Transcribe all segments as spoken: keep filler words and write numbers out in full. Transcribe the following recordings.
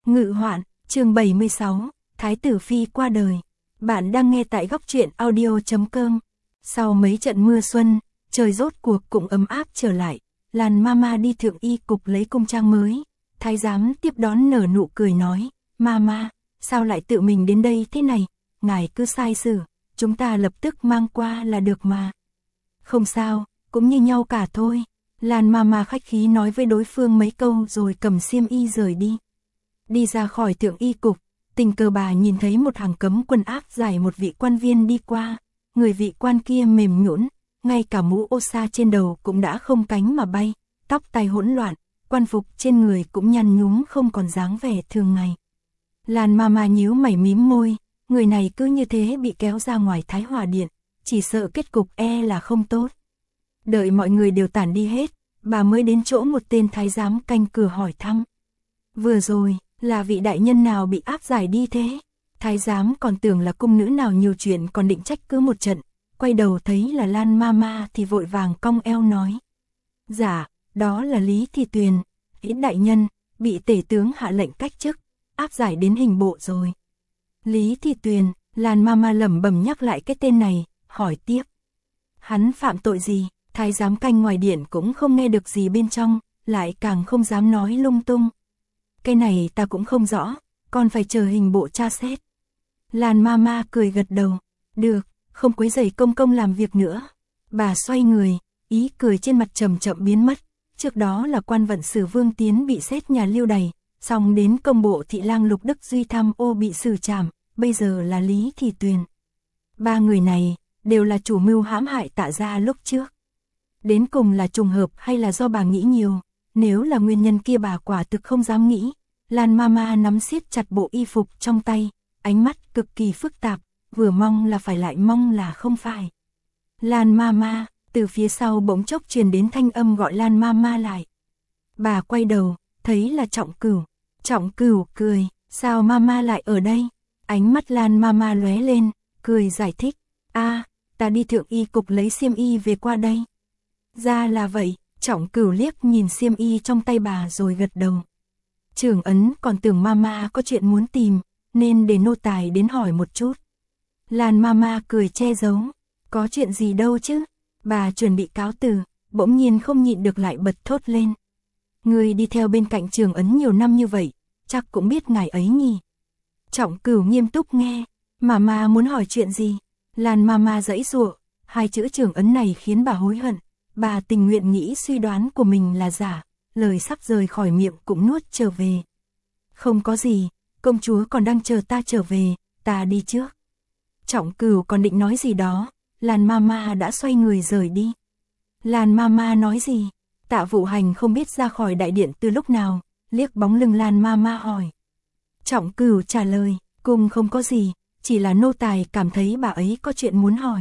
Ngự hoạn, chương bảy mươi sáu, Thái tử Phi qua đời. Bạn đang nghe tại góc truyện audio chấm com. Sau mấy trận mưa xuân, trời rốt cuộc cũng ấm áp trở lại. Lan Mama đi thượng y cục lấy cung trang mới. Thái giám tiếp đón nở nụ cười nói, Mama, sao lại tự mình đến đây thế này? Ngài cứ sai xử, chúng ta lập tức mang qua là được mà. Không sao, cũng như nhau cả thôi. Lan Mama khách khí nói với đối phương mấy câu rồi cầm xiêm y rời đi. Đi ra khỏi thượng y cục, tình cờ bà nhìn thấy một hàng cấm quân áp giải một vị quan viên đi qua. Người vị quan kia mềm nhũn, ngay cả mũ ô sa trên đầu cũng đã không cánh mà bay, tóc tai hỗn loạn, quan phục trên người cũng nhăn nhúm không còn dáng vẻ thường ngày. Lan Mama nhíu mày mím môi, người này cứ như thế bị kéo ra ngoài Thái Hòa Điện, chỉ sợ kết cục e là không tốt. Đợi mọi người đều tản đi hết, bà mới đến chỗ một tên thái giám canh cửa hỏi thăm. Vừa rồi, là vị đại nhân nào bị áp giải đi thế? Thái giám còn tưởng là cung nữ nào nhiều chuyện còn định trách cứ một trận, quay đầu thấy là Lan Mama thì vội vàng cong eo nói. Dạ, đó là Lý Thị Tuyền, Yến đại nhân, bị tể tướng hạ lệnh cách chức, áp giải đến hình bộ rồi. Lý Thị Tuyền, Lan Mama lẩm bẩm nhắc lại cái tên này, hỏi tiếp. Hắn phạm tội gì? Thái giám canh ngoài điện cũng không nghe được gì bên trong, lại càng không dám nói lung tung. Cái này ta cũng không rõ, còn phải chờ hình bộ tra xét. Lan Mama cười gật đầu, được, không quấy rầy công công làm việc nữa. Bà xoay người, ý cười trên mặt chậm chậm biến mất. Trước đó là quan vận sử Vương Tiến bị xét nhà lưu đày, xong đến công bộ thị lang Lục Đức Duy tham ô bị xử trảm, bây giờ là Lý Thị Tuyền. Ba người này đều là chủ mưu hãm hại Tạ gia lúc trước. Đến cùng là trùng hợp hay là do bà nghĩ nhiều, nếu là nguyên nhân kia bà quả thực không dám nghĩ. Lan Mama nắm siết chặt bộ y phục trong tay, ánh mắt cực kỳ phức tạp, vừa mong là phải lại mong là không phải. Lan Mama, từ phía sau bỗng chốc truyền đến thanh âm gọi Lan Mama lại. Bà quay đầu, thấy là Trọng Cửu. Trọng Cửu cười, sao Mama lại ở đây? Ánh mắt Lan Mama lóe lên, cười giải thích. A, ta đi thượng y cục lấy xiêm y về qua đây. Ra là vậy, Trọng Cửu liếc nhìn xiêm y trong tay bà rồi gật đầu. Trưởng ấn còn tưởng Mama có chuyện muốn tìm, nên để nô tài đến hỏi một chút. Lan Mama cười che giấu, có chuyện gì đâu chứ. Bà chuẩn bị cáo từ, bỗng nhiên không nhịn được lại bật thốt lên. Người đi theo bên cạnh Trưởng ấn nhiều năm như vậy, chắc cũng biết ngài ấy nhỉ. Trọng Cửu nghiêm túc nghe, Mama muốn hỏi chuyện gì? Lan Mama giãy giụa, hai chữ Trưởng ấn này khiến bà hối hận. Bà tình nguyện nghĩ suy đoán của mình là giả, lời sắp rời khỏi miệng cũng nuốt trở về. Không có gì, công chúa còn đang chờ ta trở về, ta đi trước. Trọng Cửu còn định nói gì đó, Lan Mama đã xoay người rời đi. Lan Mama nói gì? Tạ Vũ Hành không biết ra khỏi đại điện từ lúc nào, liếc bóng lưng Lan Mama hỏi. Trọng Cửu trả lời, cùng không có gì, chỉ là nô tài cảm thấy bà ấy có chuyện muốn hỏi.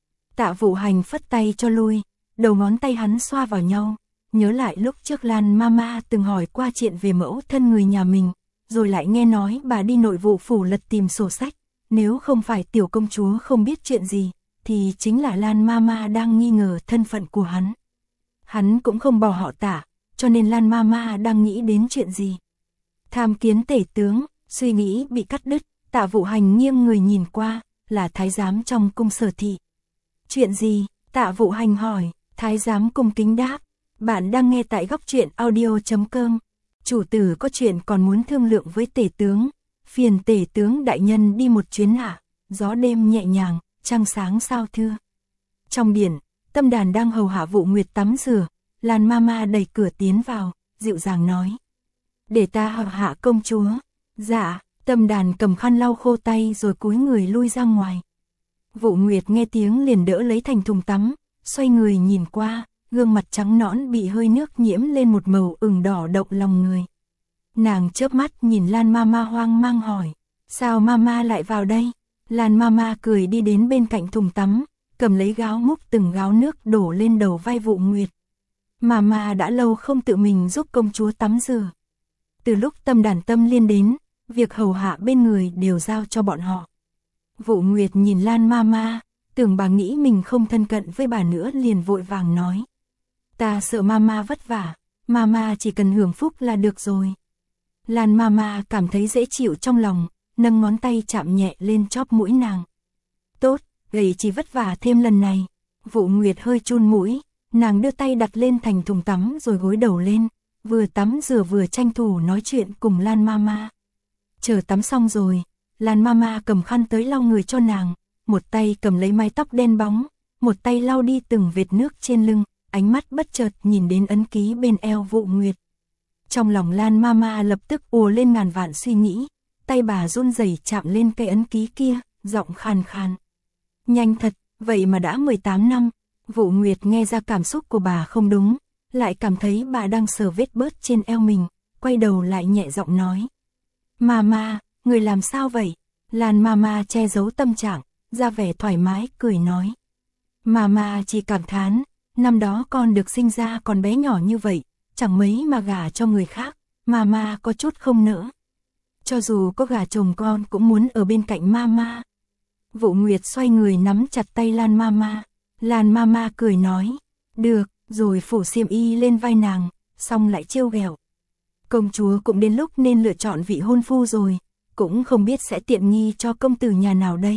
Tạ Vũ Hành phất tay cho lui, đầu ngón tay hắn xoa vào nhau, nhớ lại lúc trước Lan Mama từng hỏi qua chuyện về mẫu thân người nhà mình, rồi lại nghe nói bà đi nội vụ phủ lật tìm sổ sách, nếu không phải tiểu công chúa không biết chuyện gì, thì chính là Lan Mama đang nghi ngờ thân phận của hắn. Hắn cũng không bỏ họ Tạ, cho nên Lan Mama đang nghĩ đến chuyện gì. Tham kiến tể tướng, suy nghĩ bị cắt đứt, Tạ Vũ Hành nghiêng người nhìn qua, là thái giám trong cung Sở thị. Chuyện gì? Tạ Vũ Hành hỏi. Thái giám cung kính đáp, bạn đang nghe tại góc truyện audio chấm com. Chủ tử có chuyện còn muốn thương lượng với tể tướng, phiền tể tướng đại nhân đi một chuyến hạ, gió đêm nhẹ nhàng, trăng sáng sao thưa. Trong điện, Tâm Đàn đang hầu hạ Vụ Nguyệt tắm rửa, Lan Mama đẩy cửa tiến vào, dịu dàng nói. Để ta hầu hạ công chúa. Dạ, Tâm Đàn cầm khăn lau khô tay rồi cúi người lui ra ngoài. Vụ Nguyệt nghe tiếng liền đỡ lấy thành thùng tắm. Xoay người nhìn qua, gương mặt trắng nõn bị hơi nước nhiễm lên một màu ửng đỏ động lòng người. Nàng chớp mắt nhìn Lan Mama hoang mang hỏi, sao Mama lại vào đây? Lan Mama cười đi đến bên cạnh thùng tắm, cầm lấy gáo múc từng gáo nước đổ lên đầu vai Vụ Nguyệt. Mama đã lâu không tự mình giúp công chúa tắm rửa. Từ lúc Tâm Đàn Tâm Liên đến, việc hầu hạ bên người đều giao cho bọn họ. Vụ Nguyệt nhìn Lan Mama, tưởng bà nghĩ mình không thân cận với bà nữa liền vội vàng nói. Ta sợ Mama vất vả, Mama chỉ cần hưởng phúc là được rồi. Lan Mama cảm thấy dễ chịu trong lòng, nâng ngón tay chạm nhẹ lên chóp mũi nàng. Tốt, gầy chỉ vất vả thêm lần này. Vũ Nguyệt hơi chun mũi, nàng đưa tay đặt lên thành thùng tắm rồi gối đầu lên, vừa tắm rửa vừa tranh thủ nói chuyện cùng Lan Mama. Chờ tắm xong rồi, Lan Mama cầm khăn tới lau người cho nàng, một tay cầm lấy mái tóc đen bóng, một tay lau đi từng vệt nước trên lưng, ánh mắt bất chợt nhìn đến ấn ký bên eo Vũ Nguyệt. Trong lòng Lan Mama lập tức ùa lên ngàn vạn suy nghĩ, tay bà run rẩy chạm lên cái ấn ký kia, giọng khàn khàn. Nhanh thật, vậy mà đã mười tám năm. Vũ Nguyệt nghe ra cảm xúc của bà không đúng, lại cảm thấy bà đang sờ vết bớt trên eo mình, quay đầu lại nhẹ giọng nói. Mama, người làm sao vậy? Lan Mama che giấu tâm trạng, ra vẻ thoải mái, cười nói. Mama chỉ cảm thán, năm đó con được sinh ra còn bé nhỏ như vậy, chẳng mấy mà gả cho người khác, Mama có chút không nỡ. Cho dù có gả chồng con cũng muốn ở bên cạnh Mama. Vũ Nguyệt xoay người nắm chặt tay Lan Mama. Lan Mama cười nói, được, rồi phủ xiêm y lên vai nàng, xong lại trêu ghẹo. Công chúa cũng đến lúc nên lựa chọn vị hôn phu rồi, cũng không biết sẽ tiện nghi cho công tử nhà nào đây.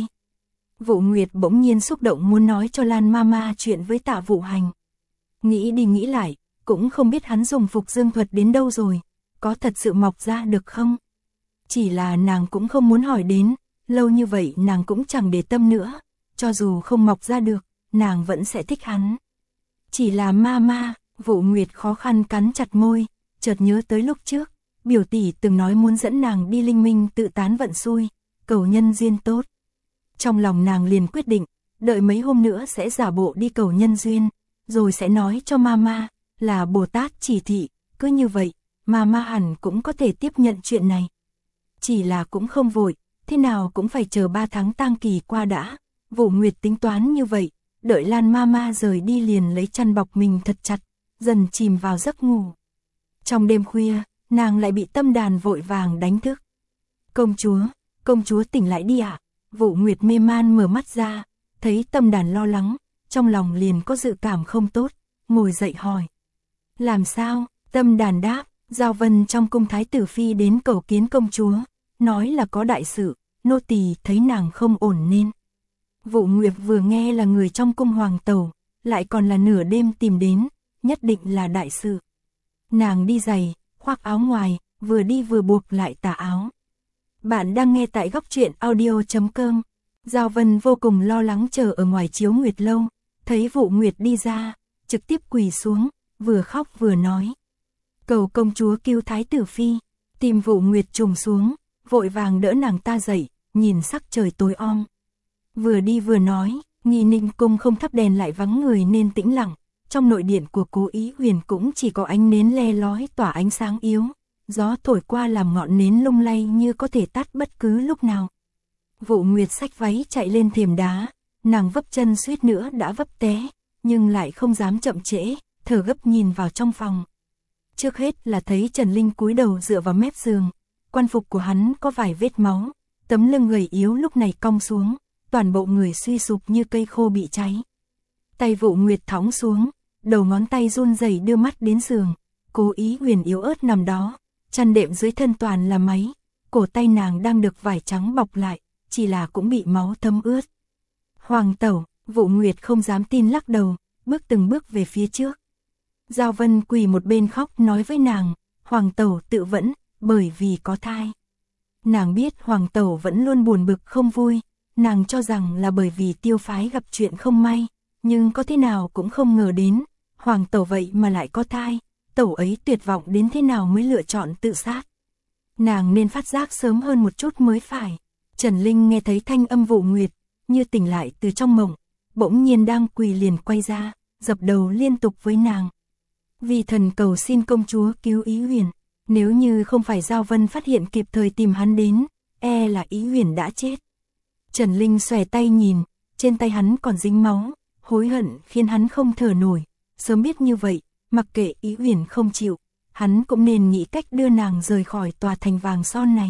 Vũ Nguyệt bỗng nhiên xúc động muốn nói cho Lan Mama chuyện với Tạ Vũ Hành. Nghĩ đi nghĩ lại, cũng không biết hắn dùng phục dương thuật đến đâu rồi, có thật sự mọc ra được không? Chỉ là nàng cũng không muốn hỏi đến, lâu như vậy nàng cũng chẳng để tâm nữa, cho dù không mọc ra được, nàng vẫn sẽ thích hắn. Chỉ là Mama, Vũ Nguyệt khó khăn cắn chặt môi, chợt nhớ tới lúc trước, biểu tỷ từng nói muốn dẫn nàng đi linh minh tự tán vận xui, cầu nhân duyên tốt. Trong lòng nàng liền quyết định, đợi mấy hôm nữa sẽ giả bộ đi cầu nhân duyên, rồi sẽ nói cho Mama, là Bồ Tát chỉ thị, cứ như vậy, Mama hẳn cũng có thể tiếp nhận chuyện này. Chỉ là cũng không vội, thế nào cũng phải chờ ba tháng tang kỳ qua đã. Vũ Nguyệt tính toán như vậy, đợi Lan Mama rời đi liền lấy chăn bọc mình thật chặt, dần chìm vào giấc ngủ. Trong đêm khuya, nàng lại bị tâm đàn vội vàng đánh thức. Công chúa, công chúa tỉnh lại đi ạ. À? Vũ Nguyệt mê man mở mắt ra, thấy tâm đàn lo lắng, trong lòng liền có dự cảm không tốt, ngồi dậy hỏi. Làm sao? Tâm đàn đáp, Giao Vân trong cung thái tử phi đến cầu kiến công chúa, nói là có đại sự, nô tỳ thấy nàng không ổn nên. Vũ Nguyệt vừa nghe là người trong cung hoàng tẩu, lại còn là nửa đêm tìm đến, nhất định là đại sự. Nàng đi giày, khoác áo ngoài, vừa đi vừa buộc lại tà áo. Bạn đang nghe tại góc truyện audio chấm com. Giao Vân vô cùng lo lắng chờ ở ngoài chiếu nguyệt lâu, thấy Vũ Nguyệt đi ra, trực tiếp quỳ xuống, vừa khóc vừa nói. Cầu công chúa cứu thái tử phi, tìm Vũ Nguyệt trùng xuống, vội vàng đỡ nàng ta dậy, nhìn sắc trời tối om. Vừa đi vừa nói, Nghi Ninh cung không thắp đèn lại vắng người nên tĩnh lặng, trong nội điện của Cố Ý Huyền cũng chỉ có ánh nến le lói tỏa ánh sáng yếu, gió thổi qua làm ngọn nến lung lay như có thể tắt bất cứ lúc nào. Vũ Nguyệt xách váy chạy lên thềm đá, nàng vấp chân suýt nữa đã vấp té, nhưng lại không dám chậm trễ, thở gấp nhìn vào trong phòng. Trước hết là thấy Trần Linh cúi đầu dựa vào mép giường, quan phục của hắn có vài vết máu, tấm lưng gầy yếu lúc này cong xuống, toàn bộ người suy sụp như cây khô bị cháy. Tay Vũ Nguyệt thõng xuống, đầu ngón tay run rẩy đưa mắt đến giường, Cố Ý Huyền yếu ớt nằm đó, chăn đệm dưới thân toàn là máy, cổ tay nàng đang được vải trắng bọc lại, chỉ là cũng bị máu thấm ướt. Hoàng tẩu, Vũ Nguyệt không dám tin lắc đầu, bước từng bước về phía trước. Giao Vân quỳ một bên khóc nói với nàng, Hoàng tẩu tự vẫn, bởi vì có thai. Nàng biết Hoàng tẩu vẫn luôn buồn bực không vui, nàng cho rằng là bởi vì Tiêu phái gặp chuyện không may, nhưng có thế nào cũng không ngờ đến, Hoàng tẩu vậy mà lại có thai, tẩu ấy tuyệt vọng đến thế nào mới lựa chọn tự sát. Nàng nên phát giác sớm hơn một chút mới phải. Trần Linh nghe thấy thanh âm Vũ Nguyệt, như tỉnh lại từ trong mộng, bỗng nhiên đang quỳ liền quay ra, dập đầu liên tục với nàng. Vì thần cầu xin công chúa cứu Ý Huyền, nếu như không phải Giao Vân phát hiện kịp thời tìm hắn đến, e là Ý Huyền đã chết. Trần Linh xòe tay nhìn, trên tay hắn còn dính máu, hối hận khiến hắn không thở nổi, sớm biết như vậy, mặc kệ Ý Huyền không chịu, hắn cũng nên nghĩ cách đưa nàng rời khỏi tòa thành vàng son này.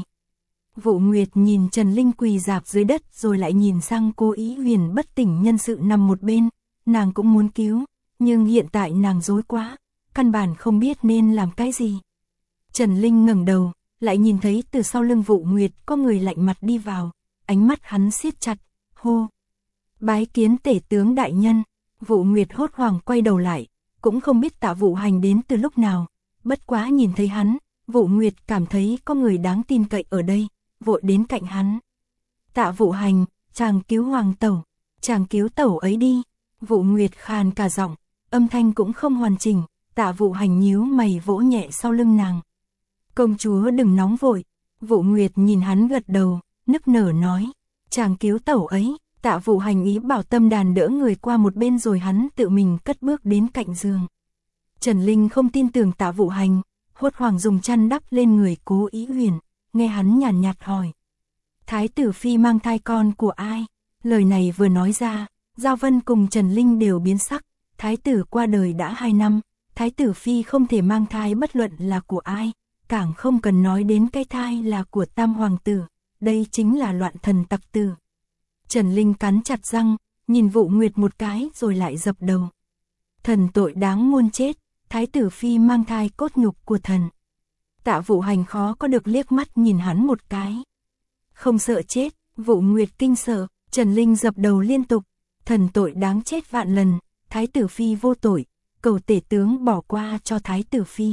Vũ Nguyệt nhìn Trần Linh quỳ rạp dưới đất rồi lại nhìn sang Cố Ý Huyền bất tỉnh nhân sự nằm một bên, nàng cũng muốn cứu, nhưng hiện tại nàng rối quá, căn bản không biết nên làm cái gì. Trần Linh ngẩng đầu, lại nhìn thấy từ sau lưng Vũ Nguyệt có người lạnh mặt đi vào, ánh mắt hắn siết chặt, hô. Bái kiến tể tướng đại nhân. Vũ Nguyệt hốt hoảng quay đầu lại, cũng không biết Tạ Vũ Hành đến từ lúc nào, bất quá nhìn thấy hắn, Vũ Nguyệt cảm thấy có người đáng tin cậy ở đây, vội đến cạnh hắn. Tạ Vũ Hành, chàng cứu hoàng tẩu, chàng cứu tẩu ấy đi. Vũ Nguyệt khàn cả giọng, âm thanh cũng không hoàn chỉnh. Tạ Vũ Hành nhíu mày vỗ nhẹ sau lưng nàng. Công chúa đừng nóng vội. Vũ Nguyệt nhìn hắn gật đầu, nức nở nói, chàng cứu tẩu ấy. Tạ Vũ Hành ý bảo Tâm Đàn đỡ người qua một bên rồi hắn tự mình cất bước đến cạnh giường. Trần Linh không tin tưởng Tạ Vũ Hành, hốt hoảng dùng chăn đắp lên người Cố Ý Huyền, nghe hắn nhàn nhạt hỏi. Thái tử phi mang thai con của ai? Lời này vừa nói ra, Giao Vân cùng Trần Linh đều biến sắc. Thái tử qua đời đã hai năm, Thái tử phi không thể mang thai bất luận là của ai, càng không cần nói đến cái thai là của Tam hoàng tử, đây chính là loạn thần tặc tử. Trần Linh cắn chặt răng, nhìn Vũ Nguyệt một cái rồi lại dập đầu. Thần tội đáng muôn chết, Thái tử phi mang thai cốt nhục của thần. Tạ Vũ Hành khó có được liếc mắt nhìn hắn một cái. Không sợ chết, Vũ Nguyệt kinh sợ, Trần Linh dập đầu liên tục. Thần tội đáng chết vạn lần, Thái tử phi vô tội, cầu tể tướng bỏ qua cho Thái tử phi.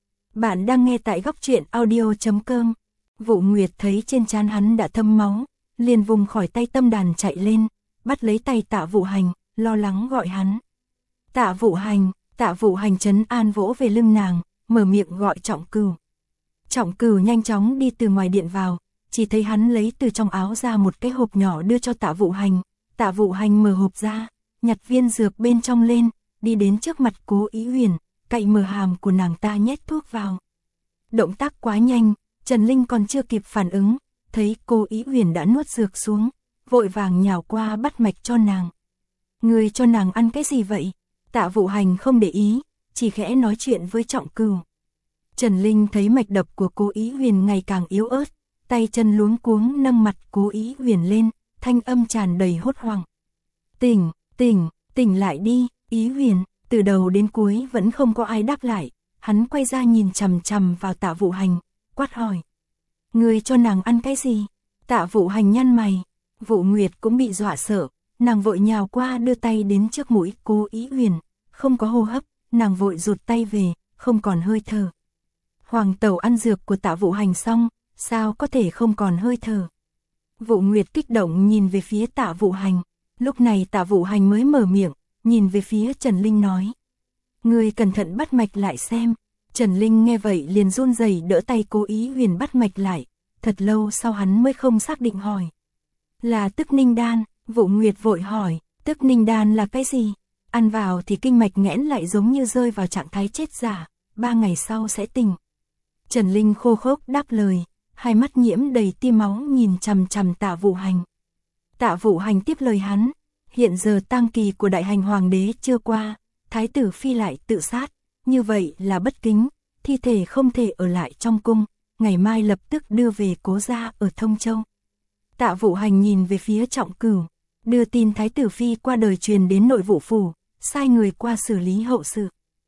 Bạn đang nghe tại góc truyện audio chấm com. Vũ Nguyệt thấy trên trán hắn đã thấm máu, liền vùng khỏi tay Tâm Đàn chạy lên, bắt lấy tay Tạ Vũ Hành, lo lắng gọi hắn. Tạ Vũ Hành, Tạ Vũ Hành trấn an vỗ về lưng nàng, mở miệng gọi Trọng Cửu. Trọng Cửu nhanh chóng đi từ ngoài điện vào, chỉ thấy hắn lấy từ trong áo ra một cái hộp nhỏ đưa cho Tạ Vũ Hành. Tạ Vũ Hành mở hộp ra, nhặt viên dược bên trong lên, đi đến trước mặt Cố Ý Huyền, cậy mở hàm của nàng ta nhét thuốc vào. Động tác quá nhanh, Trần Linh còn chưa kịp phản ứng, thấy Cố Ý Huyền đã nuốt dược xuống, vội vàng nhào qua bắt mạch cho nàng. Người cho nàng ăn cái gì vậy? Tạ Vũ Hành không để ý, chỉ khẽ nói chuyện với Trọng Cửu. Trần Linh thấy mạch đập của Cố Ý Huyền ngày càng yếu ớt, tay chân luống cuống nâng mặt Cố Ý Huyền lên, thanh âm tràn đầy hốt hoảng. Tỉnh, tỉnh, tỉnh lại đi, Ý Huyền. Từ đầu đến cuối vẫn không có ai đáp lại, hắn quay ra nhìn chằm chằm vào Tạ Vũ Hành, quát hỏi. Người cho nàng ăn cái gì? Tạ Vũ Hành nhăn mày, Vũ Nguyệt cũng bị dọa sợ, nàng vội nhào qua đưa tay đến trước mũi Cố Ý Huyền, không có hô hấp, nàng vội rụt tay về, không còn hơi thở. Hoàng tẩu ăn dược của Tạ Vũ Hành xong, sao có thể không còn hơi thở? Vũ Nguyệt kích động nhìn về phía Tạ Vũ Hành, lúc này Tạ Vũ Hành mới mở miệng, nhìn về phía Trần Linh nói. Người cẩn thận bắt mạch lại xem. Trần Linh nghe vậy liền run rẩy đỡ tay Cố Ý Huyền bắt mạch lại, thật lâu sau hắn mới không xác định hỏi. Là tức ninh đan. Vũ Nguyệt vội hỏi, tức ninh đan là cái gì? Ăn vào thì kinh mạch nghẽn lại giống như rơi vào trạng thái chết giả, ba ngày sau sẽ tỉnh. Trần Linh khô khốc đáp lời, hai mắt nhiễm đầy tia máu nhìn chằm chằm Tạ Vũ Hành. Tạ Vũ Hành tiếp lời hắn, hiện giờ tang kỳ của đại hành hoàng đế chưa qua, thái tử phi lại tự sát, như vậy là bất kính, thi thể không thể ở lại trong cung, ngày mai lập tức đưa về cố gia ở Thông Châu. Tạ Vũ Hành nhìn về phía Trọng Cửu, đưa tin thái tử phi qua đời truyền đến nội vụ phủ, sai người qua xử lý hậu sự.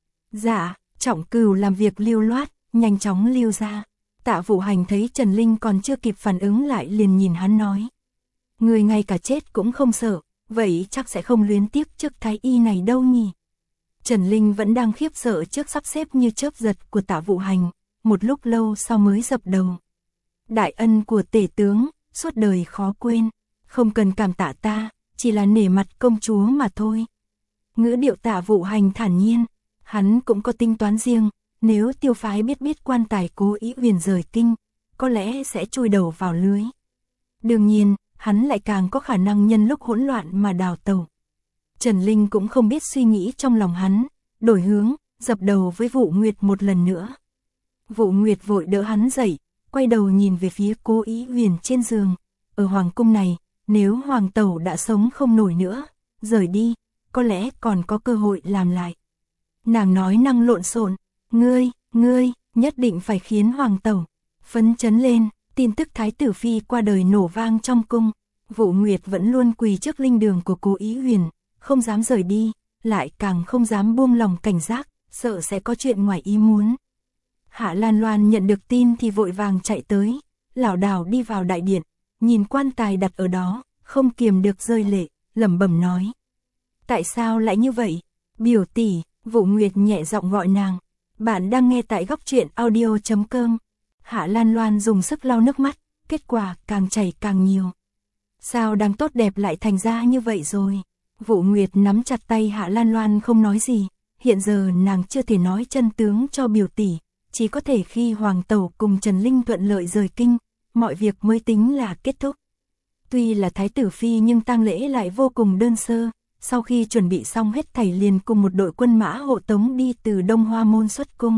Dạ, Trọng Cửu làm việc lưu loát, nhanh chóng lưu ra. Tạ Vũ Hành thấy Trần Linh còn chưa kịp phản ứng lại liền nhìn hắn nói. Người ngay cả chết cũng không sợ, vậy chắc sẽ không luyến tiếc chức thái y này đâu nhỉ. Trần Linh vẫn đang khiếp sợ trước sắp xếp như chớp giật của Tạ Vũ Hành, một lúc lâu sau mới dập đầu. Đại ân của tể tướng, suốt đời khó quên, không cần cảm tạ ta, chỉ là nể mặt công chúa mà thôi. Ngữ điệu Tạ Vũ Hành thản nhiên, hắn cũng có tính toán riêng, nếu tiêu phái biết biết quan tài Cố Ý Huyền rời kinh, có lẽ sẽ chui đầu vào lưới. Đương nhiên, hắn lại càng có khả năng nhân lúc hỗn loạn mà đào tẩu. Trần Linh cũng không biết suy nghĩ trong lòng hắn, đổi hướng, dập đầu với Vũ Nguyệt một lần nữa. Vũ Nguyệt vội đỡ hắn dậy, quay đầu nhìn về phía Cố Ý Huyền trên giường. Ở hoàng cung này, nếu hoàng tẩu đã sống không nổi nữa, rời đi, có lẽ còn có cơ hội làm lại. Nàng nói năng lộn xộn, ngươi, ngươi, nhất định phải khiến hoàng tẩu phấn chấn lên. Tin tức thái tử phi qua đời nổ vang trong cung, Vũ Nguyệt vẫn luôn quỳ trước linh đường của Cố Ý Huyền, không dám rời đi, lại càng không dám buông lòng cảnh giác, sợ sẽ có chuyện ngoài ý muốn. Hạ Lan Loan nhận được tin thì vội vàng chạy tới, lảo đảo đi vào đại điện, nhìn quan tài đặt ở đó, không kiềm được rơi lệ, lẩm bẩm nói. Tại sao lại như vậy? Biểu tỷ, Vũ Nguyệt nhẹ giọng gọi nàng. Bạn đang nghe tại góc truyện audio chấm com. Hạ Lan Loan dùng sức lau nước mắt, kết quả càng chảy càng nhiều. Sao đang tốt đẹp lại thành ra như vậy rồi? Vũ Nguyệt nắm chặt tay Hạ Lan Loan không nói gì, hiện giờ nàng chưa thể nói chân tướng cho biểu tỷ, chỉ có thể khi Hoàng Tẩu cùng Trần Linh thuận lợi rời kinh, mọi việc mới tính là kết thúc. Tuy là thái tử phi nhưng tang lễ lại vô cùng đơn sơ, sau khi chuẩn bị xong hết thảy liền cùng một đội quân mã hộ tống đi từ Đông Hoa môn xuất cung.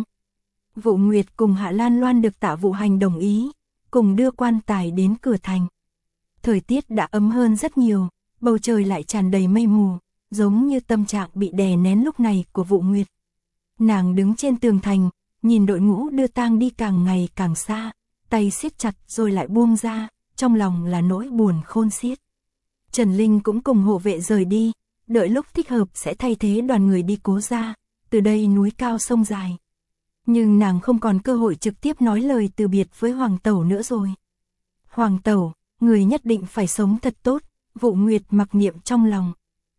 Vũ Nguyệt cùng Hạ Lan Loan được Tạ Vũ Hành đồng ý, cùng đưa quan tài đến cửa thành. Thời tiết đã ấm hơn rất nhiều, bầu trời lại tràn đầy mây mù, giống như tâm trạng bị đè nén lúc này của Vũ Nguyệt. Nàng đứng trên tường thành, nhìn đội ngũ đưa tang đi càng ngày càng xa, tay siết chặt rồi lại buông ra, trong lòng là nỗi buồn khôn xiết. Trần Linh cũng cùng hộ vệ rời đi, đợi lúc thích hợp sẽ thay thế đoàn người đi Cố gia, từ đây núi cao sông dài. Nhưng nàng không còn cơ hội trực tiếp nói lời từ biệt với Hoàng Tẩu nữa rồi. Hoàng Tẩu, người nhất định phải sống thật tốt, Vũ Nguyệt mặc niệm trong lòng.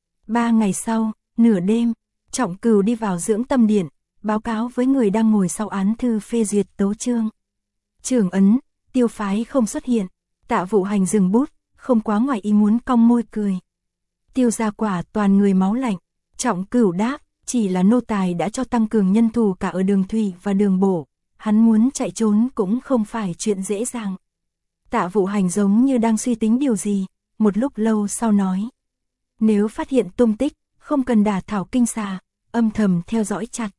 Ba ngày sau, nửa đêm, Trọng Cửu đi vào dưỡng tâm điện, báo cáo với người đang ngồi sau án thư phê duyệt tấu chương. Trưởng ấn, Tiêu phái không xuất hiện, Tạ Vũ Hành dừng bút, không quá ngoài ý muốn cong môi cười. Tiêu gia quả toàn người máu lạnh, Trọng Cửu đáp, chỉ là nô tài đã cho tăng cường nhân thủ cả ở đường thủy và đường bộ, hắn muốn chạy trốn cũng không phải chuyện dễ dàng. Tạ Vũ Hành giống như đang suy tính điều gì, một lúc lâu sau nói. Nếu phát hiện tung tích, không cần đả thảo kinh xà, âm thầm theo dõi chặt.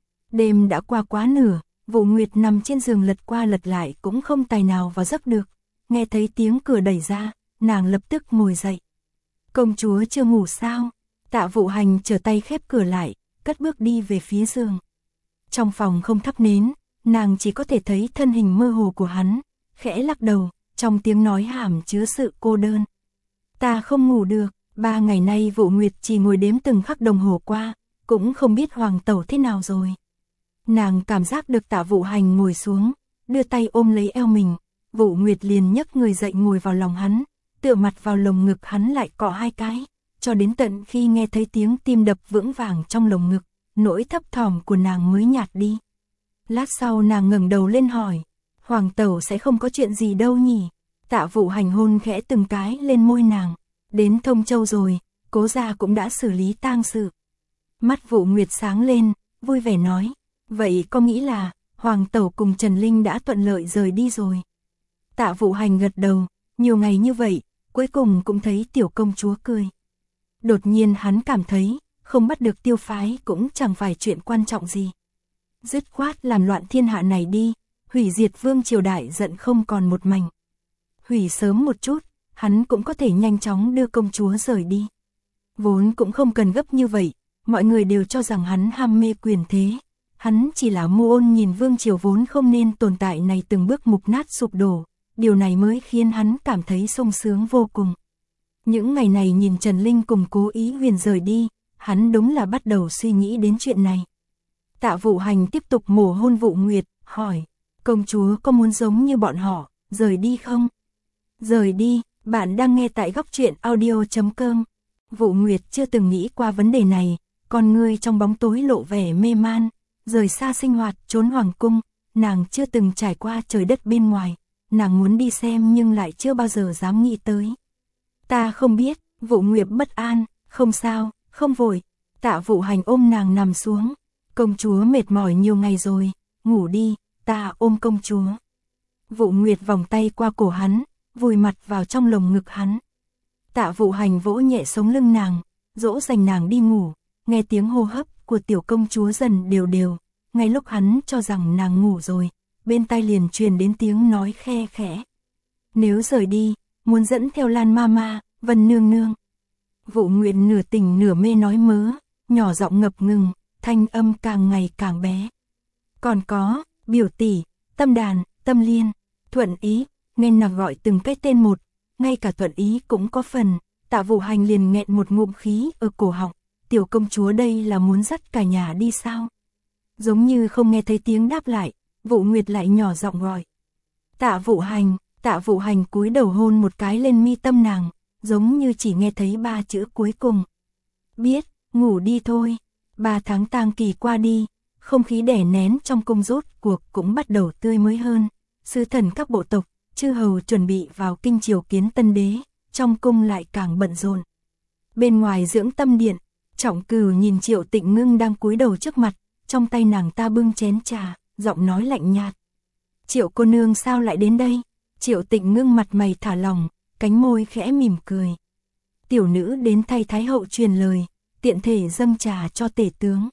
Đêm đã qua quá nửa, Vũ Nguyệt nằm trên giường lật qua lật lại cũng không tài nào vào giấc được. Nghe thấy tiếng cửa đẩy ra, nàng lập tức ngồi dậy. Công chúa chưa ngủ sao? Tạ Vũ Hành trở tay khép cửa lại, cất bước đi về phía giường. Trong phòng không thắp nến, nàng chỉ có thể thấy thân hình mơ hồ của hắn, khẽ lắc đầu, trong tiếng nói hàm chứa sự cô đơn. Ta không ngủ được, ba ngày nay Vũ Nguyệt chỉ ngồi đếm từng khắc đồng hồ qua, cũng không biết Hoàng Tẩu thế nào rồi. Nàng cảm giác được Tạ Vũ Hành ngồi xuống, đưa tay ôm lấy eo mình, Vũ Nguyệt liền nhấc người dậy ngồi vào lòng hắn, tựa mặt vào lồng ngực hắn lại cọ hai cái, cho đến tận khi nghe thấy tiếng tim đập vững vàng trong lồng ngực, nỗi thấp thỏm của nàng mới nhạt đi. Lát sau nàng ngẩng đầu lên hỏi, Hoàng Tẩu sẽ không có chuyện gì đâu nhỉ? Tạ Vũ Hành hôn khẽ từng cái lên môi nàng, đến Thông Châu rồi, Cố gia cũng đã xử lý tang sự. Mắt Vũ Nguyệt sáng lên, vui vẻ nói, vậy có nghĩ là Hoàng Tẩu cùng Trần Linh đã thuận lợi rời đi rồi? Tạ Vũ Hành gật đầu, nhiều ngày như vậy, cuối cùng cũng thấy tiểu công chúa cười. Đột nhiên hắn cảm thấy, không bắt được Tiêu phái cũng chẳng phải chuyện quan trọng gì. Dứt khoát làm loạn thiên hạ này đi, hủy diệt vương triều đại giận không còn một mảnh. Hủy sớm một chút, hắn cũng có thể nhanh chóng đưa công chúa rời đi. Vốn cũng không cần gấp như vậy, mọi người đều cho rằng hắn ham mê quyền thế. Hắn chỉ là mưu ôn nhìn vương triều vốn không nên tồn tại này từng bước mục nát sụp đổ, điều này mới khiến hắn cảm thấy sung sướng vô cùng. Những ngày này nhìn Trần Linh cùng Cố Ý Huyền rời đi, hắn đúng là bắt đầu suy nghĩ đến chuyện này. Tạ Vũ Hành tiếp tục mổ hôn Vũ Nguyệt, hỏi, công chúa có muốn giống như bọn họ, rời đi không? Rời đi, bạn đang nghe tại góc truyện audio chấm com. Vũ Nguyệt chưa từng nghĩ qua vấn đề này, con ngươi trong bóng tối lộ vẻ mê man, rời xa sinh hoạt, trốn hoàng cung, nàng chưa từng trải qua trời đất bên ngoài, nàng muốn đi xem nhưng lại chưa bao giờ dám nghĩ tới. Ta không biết, Vũ Nguyệt bất an, không sao, không vội. Tạ Vũ Hành ôm nàng nằm xuống, công chúa mệt mỏi nhiều ngày rồi, ngủ đi, ta ôm công chúa. Vũ Nguyệt vòng tay qua cổ hắn, vùi mặt vào trong lồng ngực hắn. Tạ Vũ Hành vỗ nhẹ sống lưng nàng, dỗ dành nàng đi ngủ, nghe tiếng hô hấp của tiểu công chúa dần đều đều, ngay lúc hắn cho rằng nàng ngủ rồi, bên tai liền truyền đến tiếng nói khe khẽ. Nếu rời đi, muốn dẫn theo Lan Mama, Vân Nương Nương. Vũ Nguyệt nửa tỉnh nửa mê nói mớ, nhỏ giọng ngập ngừng, thanh âm càng ngày càng bé. Còn có, biểu tỷ, Tâm Đàn, Tâm Liên, Thuận Ý, nghe nàng gọi từng cái tên một, ngay cả Thuận Ý cũng có phần. Tạ Vũ Hành liền nghẹn một ngụm khí ở cổ họng, tiểu công chúa đây là muốn dắt cả nhà đi sao? Giống như không nghe thấy tiếng đáp lại, Vụ Nguyệt lại nhỏ giọng gọi. Tạ Vũ Hành, Tạ Vũ Hành cúi đầu hôn một cái lên mi tâm nàng, giống như chỉ nghe thấy ba chữ cuối cùng. Biết, ngủ đi thôi. Ba tháng tang kỳ qua đi, không khí đè nén trong cung rốt cuộc cũng bắt đầu tươi mới hơn. Sứ thần các bộ tộc, chư hầu chuẩn bị vào kinh triều kiến tân đế, trong cung lại càng bận rộn. Bên ngoài dưỡng tâm điện, Trọng Cửu nhìn Triệu Tịnh Ngưng đang cúi đầu trước mặt, trong tay nàng ta bưng chén trà, giọng nói lạnh nhạt. Triệu cô nương sao lại đến đây? Triệu Tịnh Ngưng mặt mày thả lỏng, cánh môi khẽ mỉm cười. Tiểu nữ đến thay Thái hậu truyền lời, tiện thể dâng trà cho tể tướng.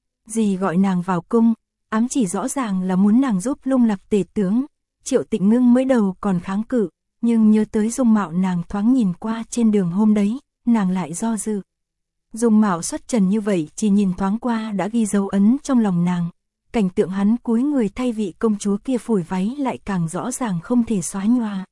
Dì gọi nàng vào cung, ám chỉ rõ ràng là muốn nàng giúp lung lạc tể tướng. Triệu Tịnh Ngưng mới đầu còn kháng cự, nhưng nhớ tới dung mạo nàng thoáng nhìn qua trên đường hôm đấy, nàng lại do dự. Dung mạo xuất trần như vậy chỉ nhìn thoáng qua đã ghi dấu ấn trong lòng nàng. Cảnh tượng hắn cúi người thay vị công chúa kia phủi váy lại càng rõ ràng không thể xóa nhòa.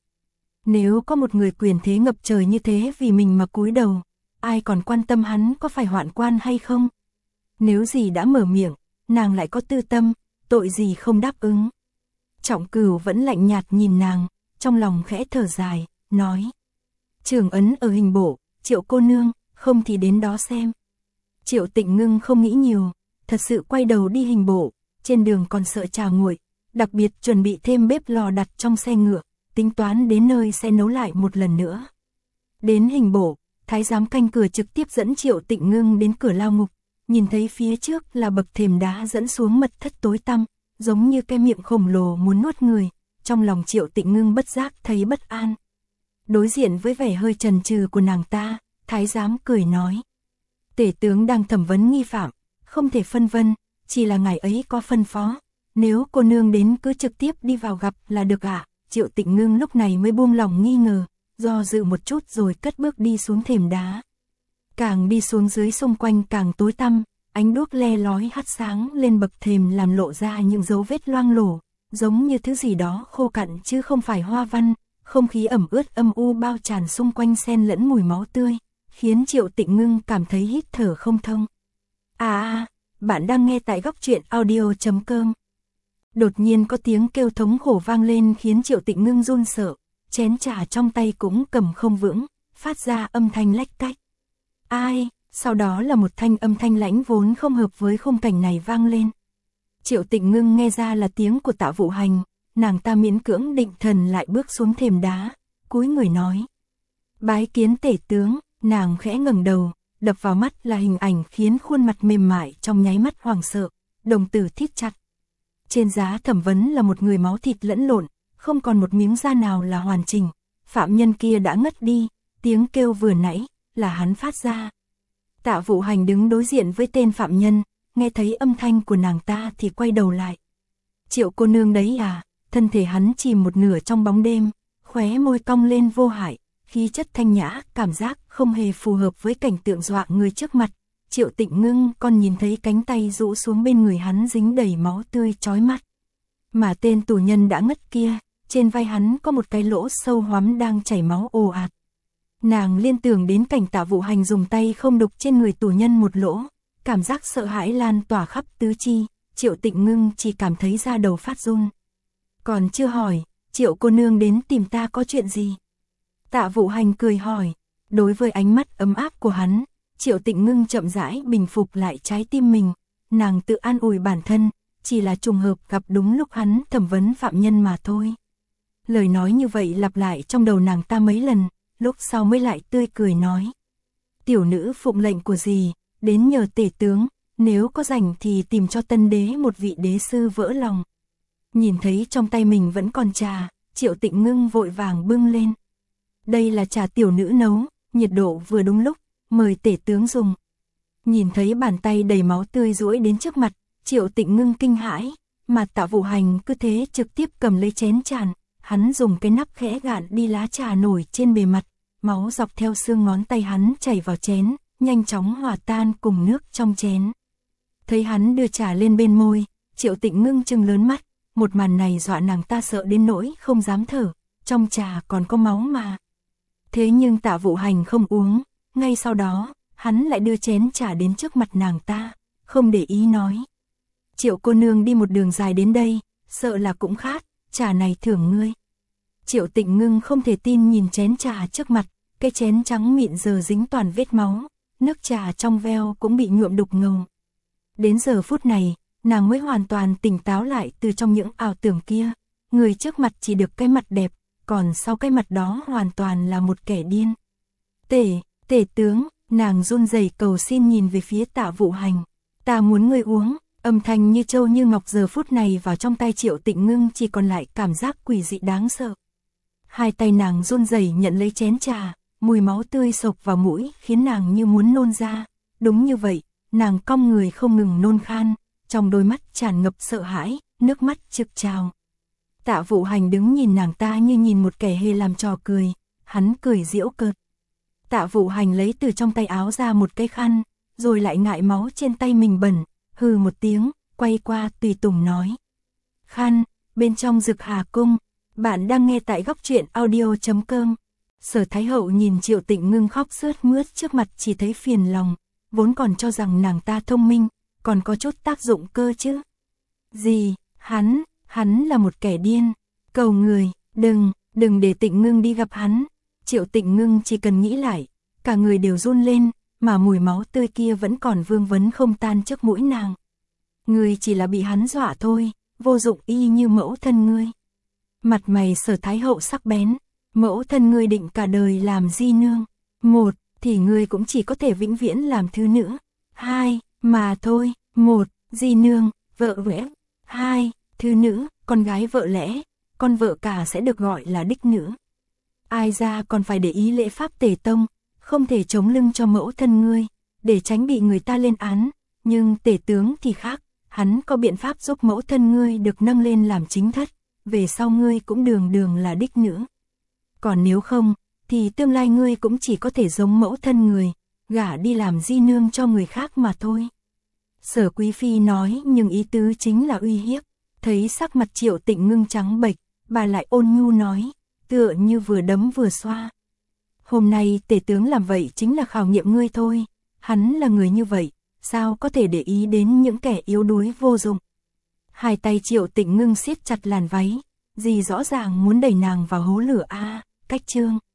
Nếu có một người quyền thế ngập trời như thế vì mình mà cúi đầu, ai còn quan tâm hắn có phải hoạn quan hay không? Nếu gì đã mở miệng, nàng lại có tư tâm, tội gì không đáp ứng. Trọng Cửu vẫn lạnh nhạt nhìn nàng, trong lòng khẽ thở dài, nói. Trường ấn ở hình bộ, Triệu cô nương, không thì đến đó xem. Triệu Tịnh Ngưng không nghĩ nhiều, thật sự quay đầu đi hình bộ, trên đường còn sợ trà nguội, đặc biệt chuẩn bị thêm bếp lò đặt trong xe ngựa, tính toán đến nơi sẽ nấu lại một lần nữa. Đến hình bộ, thái giám canh cửa trực tiếp dẫn Triệu Tịnh Ngưng đến cửa lao ngục, nhìn thấy phía trước là bậc thềm đá dẫn xuống mật thất tối tăm, giống như cái miệng khổng lồ muốn nuốt người, trong lòng Triệu Tịnh Ngưng bất giác thấy bất an. Đối diện với vẻ hơi chần chừ của nàng ta, thái giám cười nói. Tể tướng đang thẩm vấn nghi phạm, không thể phân vân, chỉ là ngài ấy có phân phó. Nếu cô nương đến cứ trực tiếp đi vào gặp là được ạ. À? Triệu Tịnh Ngưng lúc này mới buông lòng nghi ngờ, do dự một chút rồi cất bước đi xuống thềm đá. Càng đi xuống dưới xung quanh càng tối tăm, ánh đuốc le lói hắt sáng lên bậc thềm làm lộ ra những dấu vết loang lổ, giống như thứ gì đó khô cặn chứ không phải hoa văn. Không khí ẩm ướt âm u bao tràn xung quanh xen lẫn mùi máu tươi, khiến Triệu Tịnh Ngưng cảm thấy hít thở không thông. À, à, bạn đang nghe tại góc truyện audio chấm com. Đột nhiên có tiếng kêu thống khổ vang lên khiến Triệu Tịnh Ngưng run sợ, chén trà trong tay cũng cầm không vững, phát ra âm thanh lách cách. Ai? Sau đó là một thanh âm thanh lãnh vốn không hợp với khung cảnh này vang lên. Triệu Tịnh Ngưng nghe ra là tiếng của Tạ Vũ Hành, nàng ta miễn cưỡng định thần lại bước xuống thềm đá, cúi người nói. Bái kiến tể tướng, nàng khẽ ngẩng đầu, đập vào mắt là hình ảnh khiến khuôn mặt mềm mại trong nháy mắt hoảng sợ, đồng tử thít chặt. Trên giá thẩm vấn là một người máu thịt lẫn lộn, không còn một miếng da nào là hoàn chỉnh. Phạm nhân kia đã ngất đi, tiếng kêu vừa nãy là hắn phát ra. Tạ Vũ Hành đứng đối diện với tên phạm nhân, nghe thấy âm thanh của nàng ta thì quay đầu lại. Triệu cô nương đấy à? Thân thể hắn chìm một nửa trong bóng đêm, khóe môi cong lên vô hại, khí chất thanh nhã, cảm giác không hề phù hợp với cảnh tượng dọa người trước mặt. Triệu Tịnh Ngưng còn nhìn thấy cánh tay rũ xuống bên người hắn dính đầy máu tươi chói mắt. Mà tên tù nhân đã ngất kia, trên vai hắn có một cái lỗ sâu hoắm đang chảy máu ồ ạt. Nàng liên tưởng đến cảnh Tạ Vũ Hành dùng tay không đục trên người tù nhân một lỗ, cảm giác sợ hãi lan tỏa khắp tứ chi, Triệu Tịnh Ngưng chỉ cảm thấy da đầu phát run. Còn chưa hỏi, Triệu cô nương đến tìm ta có chuyện gì? Tạ Vũ Hành cười hỏi, đối với ánh mắt ấm áp của hắn, Triệu Tịnh Ngưng chậm rãi bình phục lại trái tim mình, nàng tự an ủi bản thân, chỉ là trùng hợp gặp đúng lúc hắn thẩm vấn phạm nhân mà thôi. Lời nói như vậy lặp lại trong đầu nàng ta mấy lần, lúc sau mới lại tươi cười nói. Tiểu nữ phụng lệnh của dì, đến nhờ tể tướng, nếu có rảnh thì tìm cho tân đế một vị đế sư vỡ lòng. Nhìn thấy trong tay mình vẫn còn trà, Triệu Tịnh Ngưng vội vàng bưng lên. Đây là trà tiểu nữ nấu, nhiệt độ vừa đúng lúc, mời tể tướng dùng. Nhìn thấy bàn tay đầy máu tươi duỗi đến trước mặt, Triệu Tịnh Ngưng kinh hãi, mà Tạ Vũ Hành cứ thế trực tiếp cầm lấy chén tràn, hắn dùng cái nắp khẽ gạn đi lá trà nổi trên bề mặt, máu dọc theo xương ngón tay hắn chảy vào chén, nhanh chóng hòa tan cùng nước trong chén. Thấy hắn đưa trà lên bên môi, Triệu Tịnh Ngưng trừng lớn mắt, một màn này dọa nàng ta sợ đến nỗi không dám thở, trong trà còn có máu mà. Thế nhưng Tạ Vũ Hành không uống, ngay sau đó, hắn lại đưa chén trà đến trước mặt nàng ta, không để ý nói. Triệu cô nương đi một đường dài đến đây, sợ là cũng khát, trà này thưởng ngươi. Triệu Tịnh Ngưng không thể tin nhìn chén trà trước mặt, cái chén trắng mịn giờ dính toàn vết máu, nước trà trong veo cũng bị nhuộm đục ngầu. Đến giờ phút này, nàng mới hoàn toàn tỉnh táo lại từ trong những ảo tưởng kia, người trước mặt chỉ được cái mặt đẹp, còn sau cái mặt đó hoàn toàn là một kẻ điên. Tể, tể tướng, nàng run rẩy cầu xin nhìn về phía Tạ Vũ Hành. Ta muốn ngươi uống, âm thanh như châu như ngọc giờ phút này vào trong tay Triệu Tịnh Ngưng chỉ còn lại cảm giác quỷ dị đáng sợ. Hai tay nàng run rẩy nhận lấy chén trà, mùi máu tươi sộc vào mũi khiến nàng như muốn nôn ra. Đúng như vậy, nàng cong người không ngừng nôn khan, trong đôi mắt tràn ngập sợ hãi, nước mắt trực trào. Tạ Vũ Hành đứng nhìn nàng ta như nhìn một kẻ hề làm trò cười, hắn cười giễu cợt. Tạ Vũ Hành lấy từ trong tay áo ra một cái khăn, rồi lại ngại máu trên tay mình bẩn, hừ một tiếng, quay qua tùy tùng nói. Khăn, bên trong Dực Hà Cung, bạn đang nghe tại góc truyện audio chấm com. Sở Thái Hậu nhìn Triệu Tịnh Ngưng khóc sướt mướt trước mặt chỉ thấy phiền lòng, vốn còn cho rằng nàng ta thông minh, còn có chút tác dụng cơ chứ. Gì, hắn, hắn là một kẻ điên, cầu người, đừng, đừng để Tịnh Ngưng đi gặp hắn. Triệu Tịnh Ngưng chỉ cần nghĩ lại, cả người đều run lên, mà mùi máu tươi kia vẫn còn vương vấn không tan trước mũi nàng. Ngươi chỉ là bị hắn dọa thôi, vô dụng y như mẫu thân ngươi. Mặt mày Sở Thái Hậu sắc bén, mẫu thân ngươi định cả đời làm di nương. Một, thì ngươi cũng chỉ có thể vĩnh viễn làm thứ nữ. Hai, mà thôi, một, di nương, vợ vẽ. Hai, thứ nữ, con gái vợ lẽ, con vợ cả sẽ được gọi là đích nữ. Ai ra còn phải để ý lễ pháp Tề Tông, không thể chống lưng cho mẫu thân ngươi, để tránh bị người ta lên án. Nhưng Tề tướng thì khác, hắn có biện pháp giúp mẫu thân ngươi được nâng lên làm chính thất, về sau ngươi cũng đường đường là đích nữ. Còn nếu không, thì tương lai ngươi cũng chỉ có thể giống mẫu thân người, gả đi làm di nương cho người khác mà thôi. Sở Quý Phi nói nhưng ý tứ chính là uy hiếp, thấy sắc mặt Triệu Tịnh Ngưng trắng bệch, bà lại ôn nhu nói, tựa như vừa đấm vừa xoa. Hôm nay Tề tướng làm vậy chính là khảo nghiệm ngươi thôi, hắn là người như vậy, sao có thể để ý đến những kẻ yếu đuối vô dụng. Hai tay Triệu Tịnh Ngưng siết chặt làn váy, gì rõ ràng muốn đẩy nàng vào hố lửa a, cách chương.